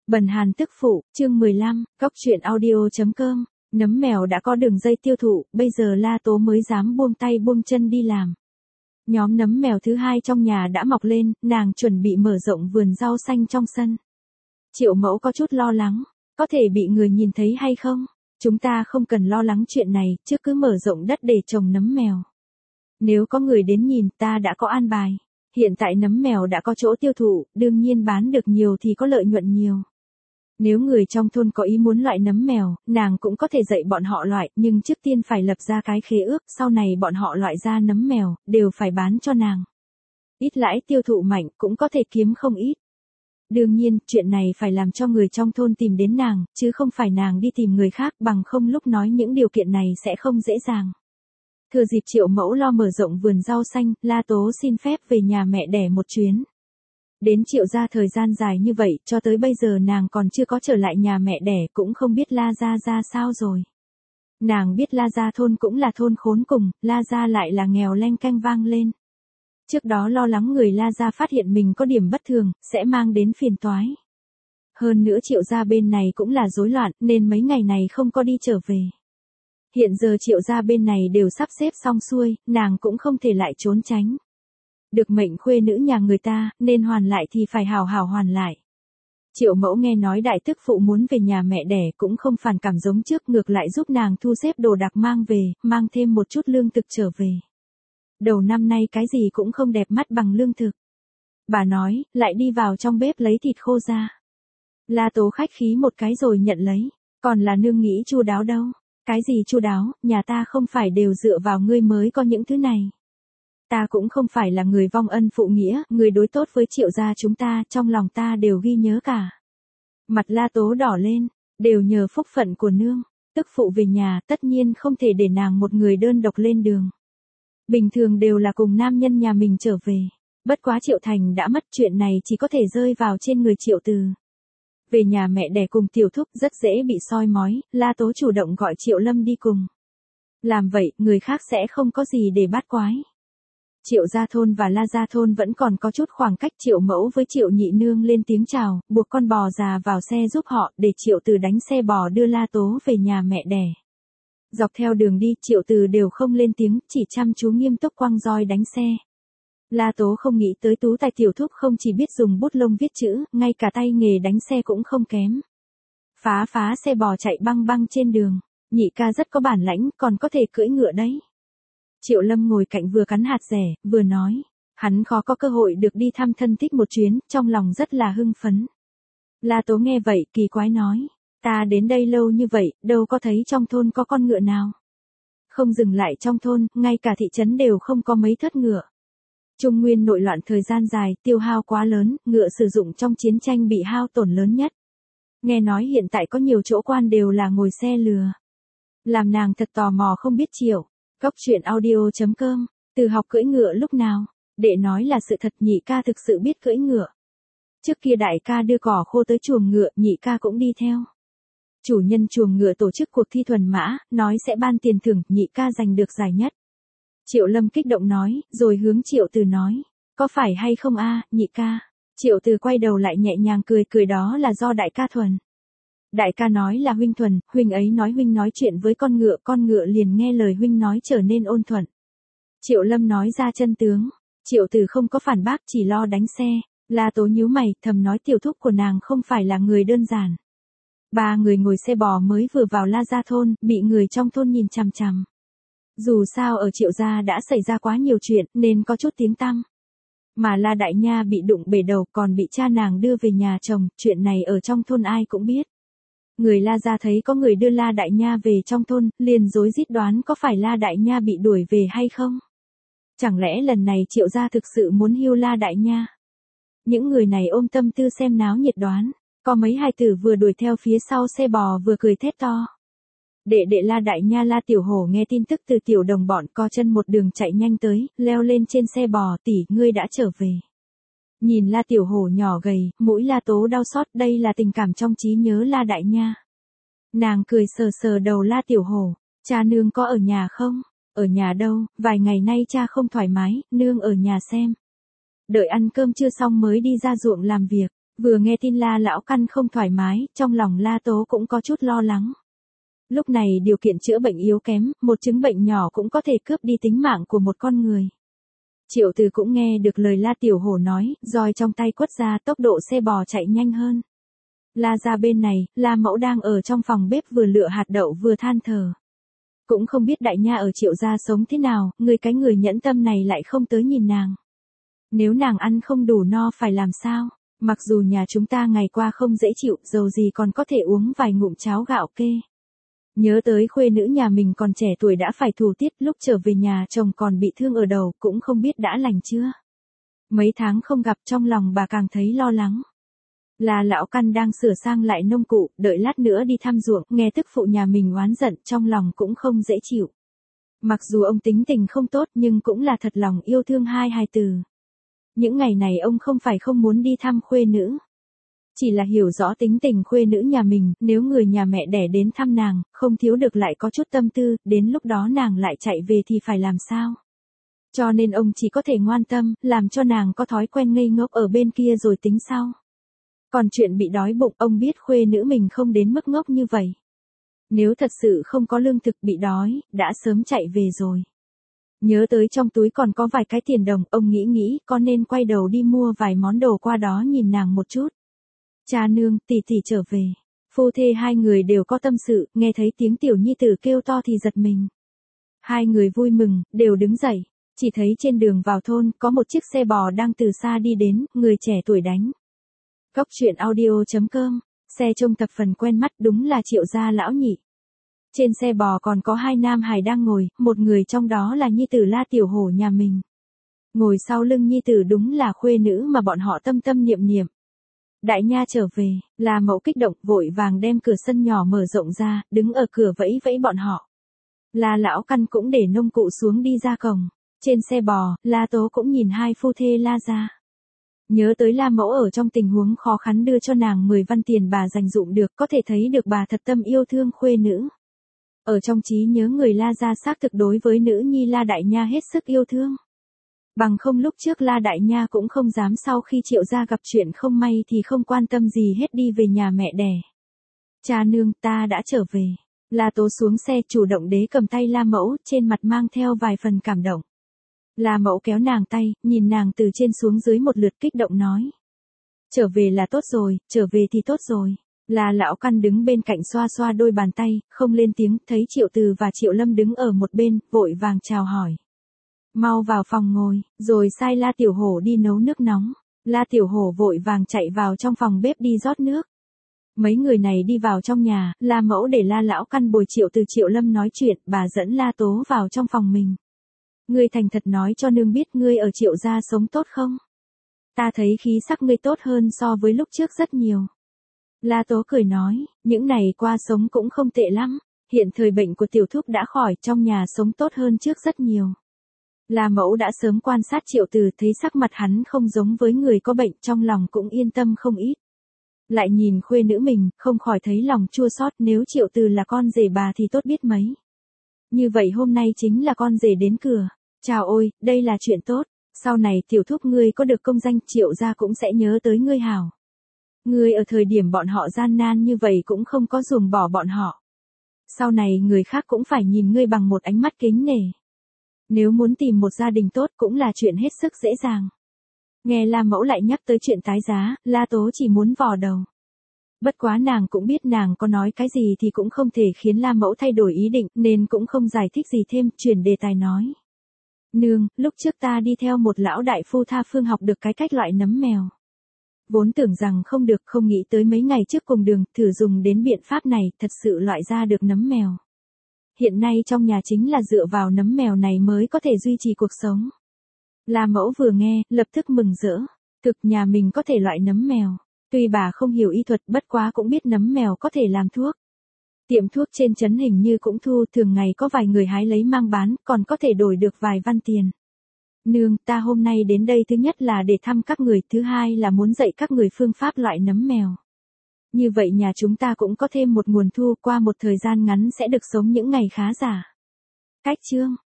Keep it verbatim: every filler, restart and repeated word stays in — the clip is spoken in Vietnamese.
Bần Hàn tức phụ, chương mười lăm, cóc truyện audio chấm com, nấm mèo đã có đường dây tiêu thụ, bây giờ La Tố mới dám buông tay buông chân đi làm. Nhóm nấm mèo thứ hai trong nhà đã mọc lên, nàng chuẩn bị mở rộng vườn rau xanh trong sân. Triệu Mẫu có chút lo lắng, có thể bị người nhìn thấy hay không? Chúng ta không cần lo lắng chuyện này, chứ cứ mở rộng đất để trồng nấm mèo. Nếu có người đến nhìn, ta đã có an bài. Hiện tại nấm mèo đã có chỗ tiêu thụ, đương nhiên bán được nhiều thì có lợi nhuận nhiều. Nếu người trong thôn có ý muốn loại nấm mèo, nàng cũng có thể dạy bọn họ loại, nhưng trước tiên phải lập ra cái khế ước, sau này bọn họ loại ra nấm mèo, đều phải bán cho nàng. Ít lãi tiêu thụ mạnh, cũng có thể kiếm không ít. Đương nhiên, chuyện này phải làm cho người trong thôn tìm đến nàng, chứ không phải nàng đi tìm người khác, bằng không lúc nói những điều kiện này sẽ không dễ dàng. Thừa dịp Triệu Mẫu lo mở rộng vườn rau xanh, La Tố xin phép về nhà mẹ đẻ một chuyến. Đến Triệu gia thời gian dài như vậy, cho tới bây giờ nàng còn chưa có trở lại nhà mẹ đẻ, cũng không biết La gia ra sao rồi. Nàng biết La gia thôn cũng là thôn khốn cùng, La gia lại là nghèo leng canh vang lên. Trước đó lo lắng người La gia phát hiện mình có điểm bất thường, sẽ mang đến phiền toái. Hơn nữa Triệu gia bên này cũng là rối loạn, nên mấy ngày này không có đi trở về. Hiện giờ Triệu gia bên này đều sắp xếp xong xuôi, nàng cũng không thể lại trốn tránh. Được mệnh khuê nữ nhà người ta, nên hoàn lại thì phải hào hào hoàn lại. Triệu Mẫu nghe nói đại tức phụ muốn về nhà mẹ đẻ cũng không phản cảm giống trước, ngược lại giúp nàng thu xếp đồ đạc mang về, mang thêm một chút lương thực trở về. Đầu năm nay cái gì cũng không đẹp mắt bằng lương thực. Bà nói, lại đi vào trong bếp lấy thịt khô ra. La Tố khách khí một cái rồi nhận lấy, còn là nương nghĩ chu đáo đâu. Cái gì chu đáo, nhà ta không phải đều dựa vào ngươi mới có những thứ này. Ta cũng không phải là người vong ân phụ nghĩa, người đối tốt với Triệu gia chúng ta, trong lòng ta đều ghi nhớ cả. Mặt La Tố đỏ lên, đều nhờ phúc phận của nương, tức phụ về nhà, tất nhiên không thể để nàng một người đơn độc lên đường. Bình thường đều là cùng nam nhân nhà mình trở về, bất quá Triệu Thành đã mất, chuyện này chỉ có thể rơi vào trên người Triệu Từ. Về nhà mẹ đẻ cùng tiểu thúc rất dễ bị soi mói, La Tố chủ động gọi Triệu Lâm đi cùng. Làm vậy, người khác sẽ không có gì để bắt quái. Triệu gia thôn và La gia thôn vẫn còn có chút khoảng cách, Triệu Mẫu với Triệu Nhị Nương lên tiếng chào, buộc con bò già vào xe giúp họ, để Triệu Từ đánh xe bò đưa La Tố về nhà mẹ đẻ. Dọc theo đường đi, Triệu Từ đều không lên tiếng, chỉ chăm chú nghiêm túc quăng roi đánh xe. La Tố không nghĩ tới tú tài tiểu thúc không chỉ biết dùng bút lông viết chữ, ngay cả tay nghề đánh xe cũng không kém. Phá phá xe bò chạy băng băng trên đường, Nhị ca rất có bản lãnh, còn có thể cưỡi ngựa đấy. Triệu Lâm ngồi cạnh vừa cắn hạt dẻ, vừa nói, hắn khó có cơ hội được đi thăm thân thích một chuyến, trong lòng rất là hưng phấn. La Tố nghe vậy, kỳ quái nói, ta đến đây lâu như vậy, đâu có thấy trong thôn có con ngựa nào. Không dừng lại trong thôn, ngay cả thị trấn đều không có mấy thất ngựa. Trung Nguyên nội loạn thời gian dài, tiêu hao quá lớn, ngựa sử dụng trong chiến tranh bị hao tổn lớn nhất. Nghe nói hiện tại có nhiều chỗ quan đều là ngồi xe lừa. Làm nàng thật tò mò không biết Triệu. Cóc truyện audio chấm com, từ học cưỡi ngựa lúc nào, đệ nói là sự thật, Nhị ca thực sự biết cưỡi ngựa. Trước kia đại ca đưa cỏ khô tới chuồng ngựa, Nhị ca cũng đi theo. Chủ nhân chuồng ngựa tổ chức cuộc thi thuần mã, nói sẽ ban tiền thưởng, Nhị ca giành được giải nhất. Triệu Lâm kích động nói, rồi hướng Triệu Từ nói, có phải hay không a, Nhị ca? Triệu Từ quay đầu lại nhẹ nhàng cười cười, đó là do đại ca thuần. Đại ca nói là huynh thuần, huynh ấy nói huynh nói chuyện với con ngựa, con ngựa liền nghe lời huynh nói trở nên ôn thuận. Triệu Lâm nói ra chân tướng, Triệu Từ không có phản bác, chỉ lo đánh xe. La Tố nhíu mày, thầm nói tiểu thúc của nàng không phải là người đơn giản. Ba người ngồi xe bò mới vừa vào La gia thôn, bị người trong thôn nhìn chằm chằm. Dù sao ở Triệu gia đã xảy ra quá nhiều chuyện, nên có chút tiếng tăm. Mà La Đại Nha bị đụng bể đầu, còn bị cha nàng đưa về nhà chồng, chuyện này ở trong thôn ai cũng biết. Người La gia thấy có người đưa La Đại Nha về trong thôn, liền rối rít đoán có phải La Đại Nha bị đuổi về hay không. Chẳng lẽ lần này Triệu gia thực sự muốn hiêu La Đại Nha? Những người này ôm tâm tư xem náo nhiệt đoán, có mấy hài tử vừa đuổi theo phía sau xe bò vừa cười thét to. Đệ đệ La Đại Nha La Tiểu Hổ nghe tin tức từ tiểu đồng bọn, co chân một đường chạy nhanh tới, leo lên trên xe bò, tỷ, ngươi đã trở về. Nhìn La Tiểu Hổ nhỏ gầy, mũi La Tố đau xót, đây là tình cảm trong trí nhớ La Đại Nha. Nàng cười sờ sờ đầu La Tiểu Hổ, cha nương có ở nhà không? Ở nhà đâu, vài ngày nay cha không thoải mái, nương ở nhà xem. Đợi ăn cơm chưa xong mới đi ra ruộng làm việc, Vừa nghe tin La lão căn không thoải mái, trong lòng La Tố cũng có chút lo lắng. Lúc này điều kiện chữa bệnh yếu kém, một chứng bệnh nhỏ cũng có thể cướp đi tính mạng của một con người. Triệu Từ cũng nghe được lời La Tiểu Hổ nói, roi trong tay quất ra, tốc độ xe bò chạy nhanh hơn. La ra bên này, La Mẫu đang ở trong phòng bếp vừa lựa hạt đậu vừa than thở. Cũng không biết đại nha ở Triệu gia sống thế nào, người cái người nhẫn tâm này lại không tới nhìn nàng. Nếu nàng ăn không đủ no phải làm sao? Mặc dù nhà chúng ta ngày qua không dễ chịu, dầu gì còn có thể uống vài ngụm cháo gạo kê. Nhớ tới khuê nữ nhà mình còn trẻ tuổi đã phải thủ tiết, lúc trở về nhà chồng còn bị thương ở đầu, cũng không biết đã lành chưa. Mấy tháng không gặp, trong lòng bà càng thấy lo lắng. Là lão căn đang sửa sang lại nông cụ, đợi lát nữa đi thăm ruộng, nghe tức phụ nhà mình oán giận, trong lòng cũng không dễ chịu. Mặc dù ông tính tình không tốt nhưng cũng là thật lòng yêu thương hai hài tử. Những ngày này ông không phải không muốn đi thăm khuê nữ. Chỉ là hiểu rõ tính tình khuê nữ nhà mình, nếu người nhà mẹ đẻ đến thăm nàng, không thiếu được lại có chút tâm tư, đến lúc đó nàng lại chạy về thì phải làm sao? Cho nên ông chỉ có thể ngoan tâm, làm cho nàng có thói quen ngây ngốc ở bên kia rồi tính sau. Còn chuyện bị đói bụng, ông biết khuê nữ mình không đến mức ngốc như vậy. Nếu thật sự không có lương thực bị đói, đã sớm chạy về rồi. Nhớ tới trong túi còn có vài cái tiền đồng, ông nghĩ nghĩ, có nên quay đầu đi mua vài món đồ qua đó nhìn nàng một chút. Cha nương, tỷ tỷ trở về. Phu thê hai người đều có tâm sự, nghe thấy tiếng tiểu nhi tử kêu to thì giật mình. Hai người vui mừng, đều đứng dậy. Chỉ thấy trên đường vào thôn, có một chiếc xe bò đang từ xa đi đến, người trẻ tuổi đánh. Cóc truyện audio chấm com, xe trông thập phần quen mắt, đúng là Triệu gia lão nhị. Trên xe bò còn có hai nam hài đang ngồi, một người trong đó là nhi tử La Tiểu Hổ nhà mình. Ngồi sau lưng nhi tử đúng là khuê nữ mà bọn họ tâm tâm niệm niệm. Đại nha trở về, La Mẫu kích động vội vàng đem cửa sân nhỏ mở rộng ra, đứng ở cửa vẫy vẫy bọn họ. La lão căn cũng để nông cụ xuống đi ra cổng. Trên xe bò, La Tố cũng nhìn hai phu thê La ra. Nhớ tới La Mẫu ở trong tình huống khó khăn đưa cho nàng mười văn tiền bà dành dụm được, có thể thấy được bà thật tâm yêu thương khuê nữ. Ở trong trí nhớ người La gia xác thực đối với nữ nhi La Đại Nha hết sức yêu thương. Bằng không lúc trước La Đại Nha cũng không dám sau khi Triệu gia gặp chuyện không may thì không quan tâm gì hết đi về nhà mẹ đẻ. Cha nương, ta đã trở về. La Tố xuống xe chủ động đế cầm tay La Mẫu, trên mặt mang theo vài phần cảm động. La Mẫu kéo nàng tay, nhìn nàng từ trên xuống dưới một lượt kích động nói. Trở về là tốt rồi, trở về thì tốt rồi. La lão căn đứng bên cạnh xoa xoa đôi bàn tay, không lên tiếng, thấy Triệu Từ và Triệu Lâm đứng ở một bên, vội vàng chào hỏi. Mau vào phòng ngồi, rồi sai La Tiểu Hổ đi nấu nước nóng. La Tiểu Hổ vội vàng chạy vào trong phòng bếp đi rót nước. Mấy người này đi vào trong nhà, La Mẫu để La lão căn bồi Triệu Từ Triệu Lâm nói chuyện, bà dẫn La Tố vào trong phòng mình. Ngươi thành thật nói cho nương biết ngươi ở Triệu gia sống tốt không? Ta thấy khí sắc ngươi tốt hơn so với lúc trước rất nhiều. La Tố cười nói, những này qua sống cũng không tệ lắm, hiện thời bệnh của tiểu thúc đã khỏi, trong nhà sống tốt hơn trước rất nhiều. La Mẫu đã sớm quan sát Triệu Từ, thấy sắc mặt hắn không giống với người có bệnh, trong lòng cũng yên tâm không ít. Lại nhìn khuê nữ mình, không khỏi thấy lòng chua xót, nếu Triệu Từ là con rể bà thì tốt biết mấy. Như vậy hôm nay chính là con rể đến cửa. Chào ôi, đây là chuyện tốt, sau này tiểu thúc ngươi có được công danh, Triệu gia cũng sẽ nhớ tới ngươi hảo. Ngươi ở thời điểm bọn họ gian nan như vậy cũng không có ruồng bỏ bọn họ. Sau này người khác cũng phải nhìn ngươi bằng một ánh mắt kính nể. Nếu muốn tìm một gia đình tốt cũng là chuyện hết sức dễ dàng. Nghe La Mẫu lại nhắc tới chuyện tái giá, La Tố chỉ muốn vò đầu. Bất quá nàng cũng biết nàng có nói cái gì thì cũng không thể khiến La Mẫu thay đổi ý định, nên cũng không giải thích gì thêm, chuyển đề tài nói. Nương, lúc trước ta đi theo một lão đại phu tha phương học được cái cách loại nấm mèo. Vốn tưởng rằng không được, không nghĩ tới mấy ngày trước cùng đường, thử dùng đến biện pháp này, thật sự loại ra được nấm mèo. Hiện nay trong nhà chính là dựa vào nấm mèo này mới có thể duy trì cuộc sống. La Mẫu vừa nghe, lập tức mừng rỡ. Thực nhà mình có thể loại nấm mèo. Tuy bà không hiểu y thuật, bất quá cũng biết nấm mèo có thể làm thuốc. Tiệm thuốc trên trấn hình như cũng thu, thường ngày có vài người hái lấy mang bán, còn có thể đổi được vài văn tiền. Nương, ta hôm nay đến đây thứ nhất là để thăm các người, thứ hai là muốn dạy các người phương pháp loại nấm mèo. Như vậy nhà chúng ta cũng có thêm một nguồn thu, qua một thời gian ngắn sẽ được sống những ngày khá giả. Cách chương,